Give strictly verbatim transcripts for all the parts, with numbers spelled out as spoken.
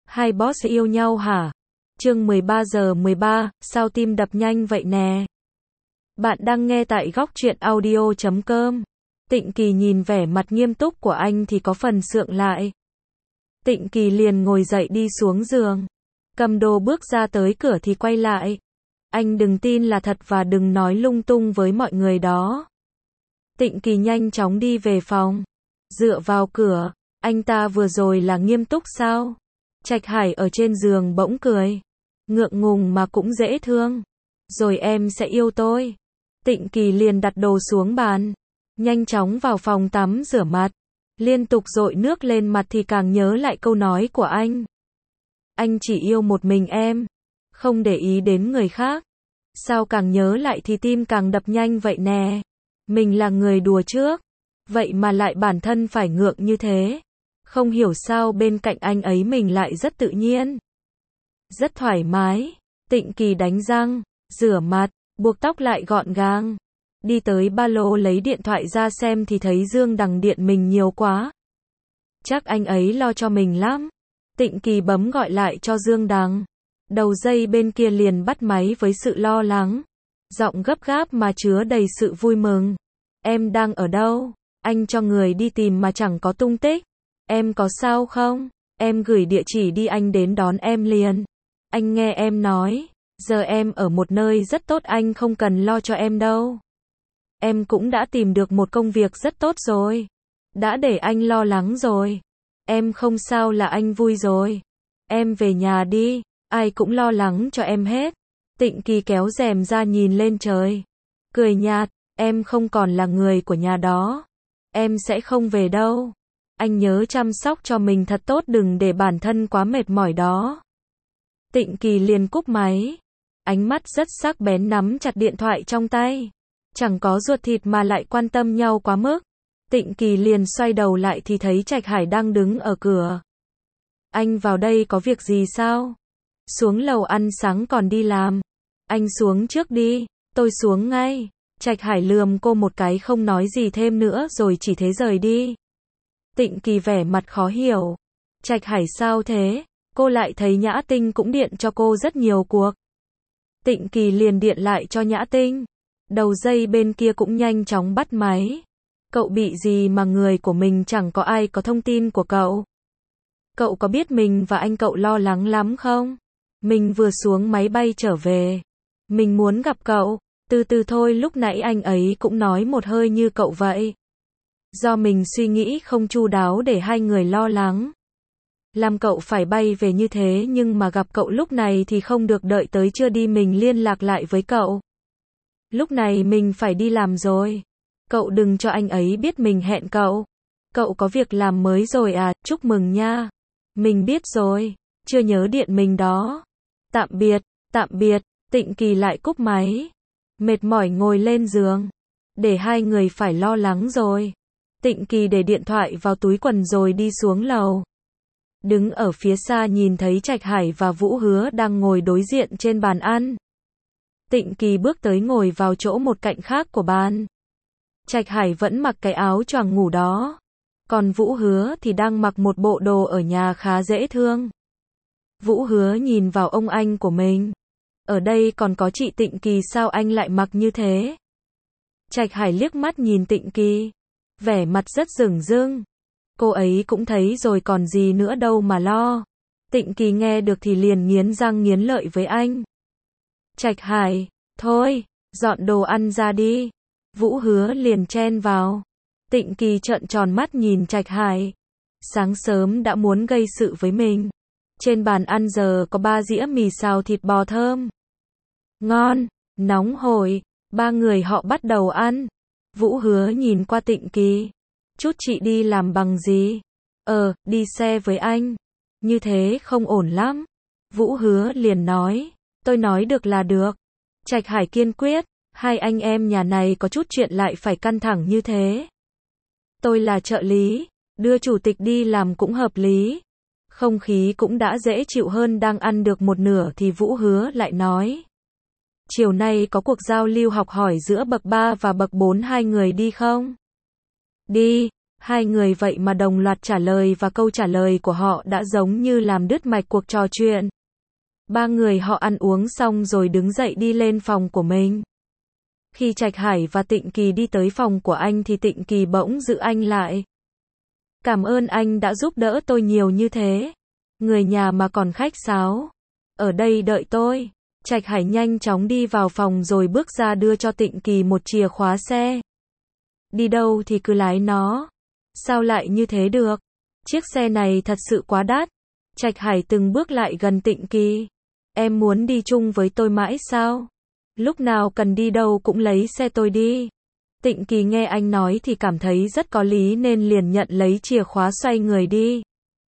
Hai boss yêu nhau hả? Chương mười ba giờ mười ba, sao tim đập nhanh vậy nè? Bạn đang nghe tại góc truyện audio chấm com. Tịnh Kỳ nhìn vẻ mặt nghiêm túc của anh thì có phần sượng lại. Tịnh Kỳ liền ngồi dậy đi xuống giường. Cầm đồ bước ra tới cửa thì quay lại. Anh đừng tin là thật và đừng nói lung tung với mọi người đó. Tịnh Kỳ nhanh chóng đi về phòng. Dựa vào cửa, anh ta vừa rồi là nghiêm túc sao? Trạch Hải ở trên giường bỗng cười. Ngượng ngùng mà cũng dễ thương. Rồi em sẽ yêu tôi. Tịnh Kỳ liền đặt đồ xuống bàn. Nhanh chóng vào phòng tắm rửa mặt. Liên tục dội nước lên mặt thì càng nhớ lại câu nói của anh. Anh chỉ yêu một mình em. Không để ý đến người khác. Sao càng nhớ lại thì tim càng đập nhanh vậy nè. Mình là người đùa trước. Vậy mà lại bản thân phải ngượng như thế. Không hiểu sao bên cạnh anh ấy mình lại rất tự nhiên. Rất thoải mái. Tịnh Kỳ đánh răng, rửa mặt, buộc tóc lại gọn gàng. Đi tới ba lô lấy điện thoại ra xem thì thấy Dương Đằng điện mình nhiều quá. Chắc anh ấy lo cho mình lắm. Tịnh Kỳ bấm gọi lại cho Dương Đằng. Đầu dây bên kia liền bắt máy với sự lo lắng. Giọng gấp gáp mà chứa đầy sự vui mừng. Em đang ở đâu? Anh cho người đi tìm mà chẳng có tung tích. Em có sao không? Em gửi địa chỉ đi anh đến đón em liền. Anh nghe em nói, giờ em ở một nơi rất tốt anh không cần lo cho em đâu. Em cũng đã tìm được một công việc rất tốt rồi. Đã để anh lo lắng rồi. Em không sao là anh vui rồi. Em về nhà đi, ai cũng lo lắng cho em hết. Tịnh Kỳ kéo rèm ra nhìn lên trời. Cười nhạt, em không còn là người của nhà đó. Em sẽ không về đâu. Anh nhớ chăm sóc cho mình thật tốt đừng để bản thân quá mệt mỏi đó. Tịnh Kỳ liền cúp máy. Ánh mắt rất sắc bén nắm chặt điện thoại trong tay. Chẳng có ruột thịt mà lại quan tâm nhau quá mức. Tịnh Kỳ liền xoay đầu lại thì thấy Trạch Hải đang đứng ở cửa. Anh vào đây có việc gì sao? Xuống lầu ăn sáng còn đi làm. Anh xuống trước đi, tôi xuống ngay. Trạch Hải lườm cô một cái không nói gì thêm nữa rồi chỉ thế rời đi. Tịnh Kỳ vẻ mặt khó hiểu. Trạch Hải sao thế? Cô lại thấy Nhã Tinh cũng điện cho cô rất nhiều cuộc. Tịnh Kỳ liền điện lại cho Nhã Tinh. Đầu dây bên kia cũng nhanh chóng bắt máy. Cậu bị gì mà người của mình chẳng có ai có thông tin của cậu? Cậu có biết mình và anh cậu lo lắng lắm không? Mình vừa xuống máy bay trở về. Mình muốn gặp cậu. Từ từ thôi lúc nãy anh ấy cũng nói một hơi như cậu vậy. Do mình suy nghĩ không chu đáo để hai người lo lắng. Làm cậu phải bay về như thế nhưng mà gặp cậu lúc này thì không được đợi tới trưa đi mình liên lạc lại với cậu. Lúc này mình phải đi làm rồi. Cậu đừng cho anh ấy biết mình hẹn cậu. Cậu có việc làm mới rồi à, chúc mừng nha. Mình biết rồi, chưa nhớ điện mình đó. Tạm biệt, tạm biệt, Tịnh Kỳ lại cúp máy. Mệt mỏi ngồi lên giường. Để hai người phải lo lắng rồi. Tịnh Kỳ để điện thoại vào túi quần rồi đi xuống lầu. Đứng ở phía xa nhìn thấy Trạch Hải và Vũ Hứa đang ngồi đối diện trên bàn ăn. Tịnh Kỳ bước tới ngồi vào chỗ một cạnh khác của bàn. Trạch Hải vẫn mặc cái áo choàng ngủ đó. Còn Vũ Hứa thì đang mặc một bộ đồ ở nhà khá dễ thương. Vũ Hứa nhìn vào ông anh của mình. Ở đây còn có chị Tịnh Kỳ sao anh lại mặc như thế? Trạch Hải liếc mắt nhìn Tịnh Kỳ. Vẻ mặt rất dửng dưng. Cô ấy cũng thấy rồi còn gì nữa đâu mà lo. Tịnh Kỳ nghe được thì liền nghiến răng nghiến lợi với anh. Trạch Hải, thôi, dọn đồ ăn ra đi. Vũ Hứa liền chen vào. Tịnh Kỳ trợn tròn mắt nhìn Trạch Hải. Sáng sớm đã muốn gây sự với mình. Trên bàn ăn giờ có ba dĩa mì xào thịt bò thơm. Ngon, nóng hổi. Ba người họ bắt đầu ăn. Vũ Hứa nhìn qua Tịnh Kỳ. Chút chị đi làm bằng gì? Ờ, đi xe với anh. Như thế không ổn lắm. Vũ Hứa liền nói. Tôi nói được là được. Trạch Hải kiên quyết. Hai anh em nhà này có chút chuyện lại phải căng thẳng như thế. Tôi là trợ lý. Đưa chủ tịch đi làm cũng hợp lý. Không khí cũng đã dễ chịu hơn đang ăn được một nửa thì Vũ Hứa lại nói. Chiều nay có cuộc giao lưu học hỏi giữa bậc ba và bậc bốn hai người đi không? Đi, Hai người vậy mà đồng loạt trả lời và câu trả lời của họ đã giống như làm đứt mạch cuộc trò chuyện. Ba người họ ăn uống xong rồi đứng dậy đi lên phòng của mình. Khi Trạch Hải và Tịnh Kỳ đi tới phòng của anh thì Tịnh Kỳ bỗng giữ anh lại. Cảm ơn anh đã giúp đỡ tôi nhiều như thế. Người nhà mà còn khách sáo. Ở đây đợi tôi. Trạch Hải nhanh chóng đi vào phòng rồi bước ra đưa cho Tịnh Kỳ một chìa khóa xe. Đi đâu thì cứ lái nó. Sao lại như thế được? Chiếc xe này thật sự quá đắt. Trạch Hải từng bước lại gần Tịnh Kỳ. Em muốn đi chung với tôi mãi sao? Lúc nào cần đi đâu cũng lấy xe tôi đi. Tịnh Kỳ nghe anh nói thì cảm thấy rất có lý nên liền nhận lấy chìa khóa xoay người đi.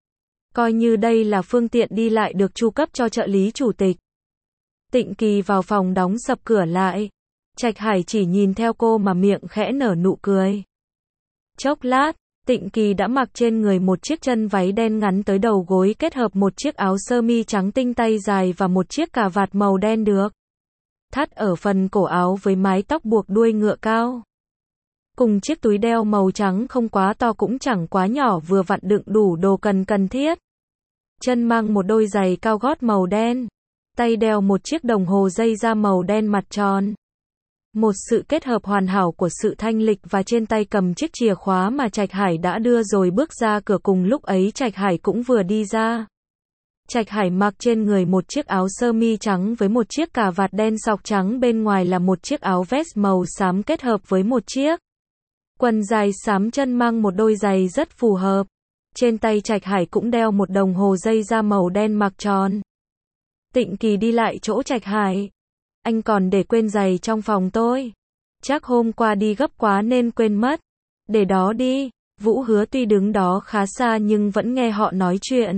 Coi như đây là phương tiện đi lại được chu cấp cho trợ lý chủ tịch. Tịnh Kỳ vào phòng đóng sập cửa lại. Trạch Hải chỉ nhìn theo cô mà miệng khẽ nở nụ cười. Chốc lát, Tịnh Kỳ đã mặc trên người một chiếc chân váy đen ngắn tới đầu gối kết hợp một chiếc áo sơ mi trắng tinh tay dài và một chiếc cà vạt màu đen được thắt ở phần cổ áo với mái tóc buộc đuôi ngựa cao. Cùng chiếc túi đeo màu trắng không quá to cũng chẳng quá nhỏ vừa vặn đựng đủ đồ cần cần thiết. Chân mang một đôi giày cao gót màu đen. Tay đeo một chiếc đồng hồ dây da màu đen mặt tròn. Một sự kết hợp hoàn hảo của sự thanh lịch và trên tay cầm chiếc chìa khóa mà Trạch Hải đã đưa rồi bước ra cửa cùng lúc ấy Trạch Hải cũng vừa đi ra. Trạch Hải mặc trên người một chiếc áo sơ mi trắng với một chiếc cà vạt đen sọc trắng bên ngoài là một chiếc áo vest màu xám kết hợp với một chiếc quần dài xám chân mang một đôi giày rất phù hợp. Trên tay Trạch Hải cũng đeo một đồng hồ dây da màu đen mặc tròn. Tịnh Kỳ đi lại chỗ Trạch Hải. Anh còn để quên giày trong phòng tôi. Chắc hôm qua đi gấp quá nên quên mất. Để đó đi. Vũ Hứa tuy đứng đó khá xa nhưng vẫn nghe họ nói chuyện.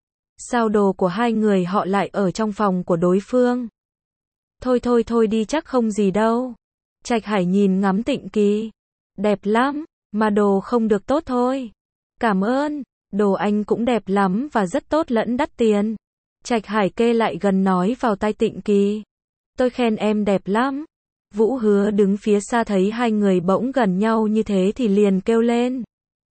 Sao đồ của hai người họ lại ở trong phòng của đối phương? Thôi thôi thôi đi chắc không gì đâu. Trạch Hải nhìn ngắm Tịnh Kỳ. Đẹp lắm, mà đồ không được tốt thôi. Cảm ơn, đồ anh cũng đẹp lắm và rất tốt lẫn đắt tiền. Trạch Hải kê lại gần nói vào tai Tịnh Kỳ. Tôi khen em đẹp lắm. Vũ Hứa đứng phía xa thấy hai người bỗng gần nhau như thế thì liền kêu lên.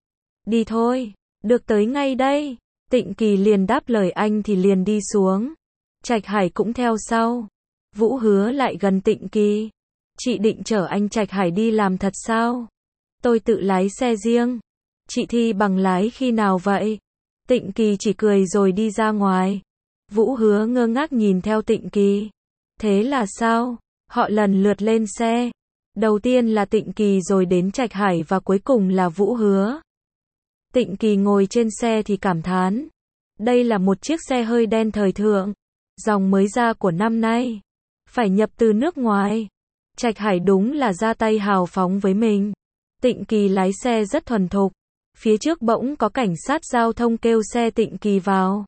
Đi thôi, được tới ngay đây. Tịnh Kỳ liền đáp lời anh thì liền đi xuống. Trạch Hải cũng theo sau. Vũ Hứa lại gần Tịnh Kỳ. Chị định chở anh Trạch Hải đi làm thật sao? Tôi tự lái xe riêng. Chị thi bằng lái khi nào vậy? Tịnh Kỳ chỉ cười rồi đi ra ngoài. Vũ Hứa ngơ ngác nhìn theo Tịnh Kỳ. Thế là sao? Họ lần lượt lên xe. Đầu tiên là Tịnh Kỳ rồi đến Trạch Hải và cuối cùng là Vũ Hứa. Tịnh Kỳ ngồi trên xe thì cảm thán. Đây là một chiếc xe hơi đen thời thượng. Dòng mới ra của năm nay. Phải nhập từ nước ngoài. Trạch Hải đúng là ra tay hào phóng với mình. Tịnh Kỳ lái xe rất thuần thục. Phía trước bỗng có cảnh sát giao thông kêu xe Tịnh Kỳ vào.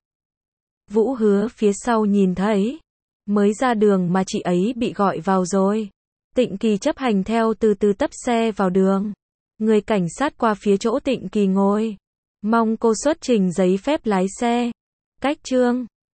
Vũ Hứa phía sau nhìn thấy. Mới ra đường mà chị ấy bị gọi vào rồi. Tịnh Kỳ chấp hành theo từ từ tấp xe vào đường. Người cảnh sát qua phía chỗ Tịnh Kỳ ngồi. Mong cô xuất trình giấy phép lái xe. Cách trương.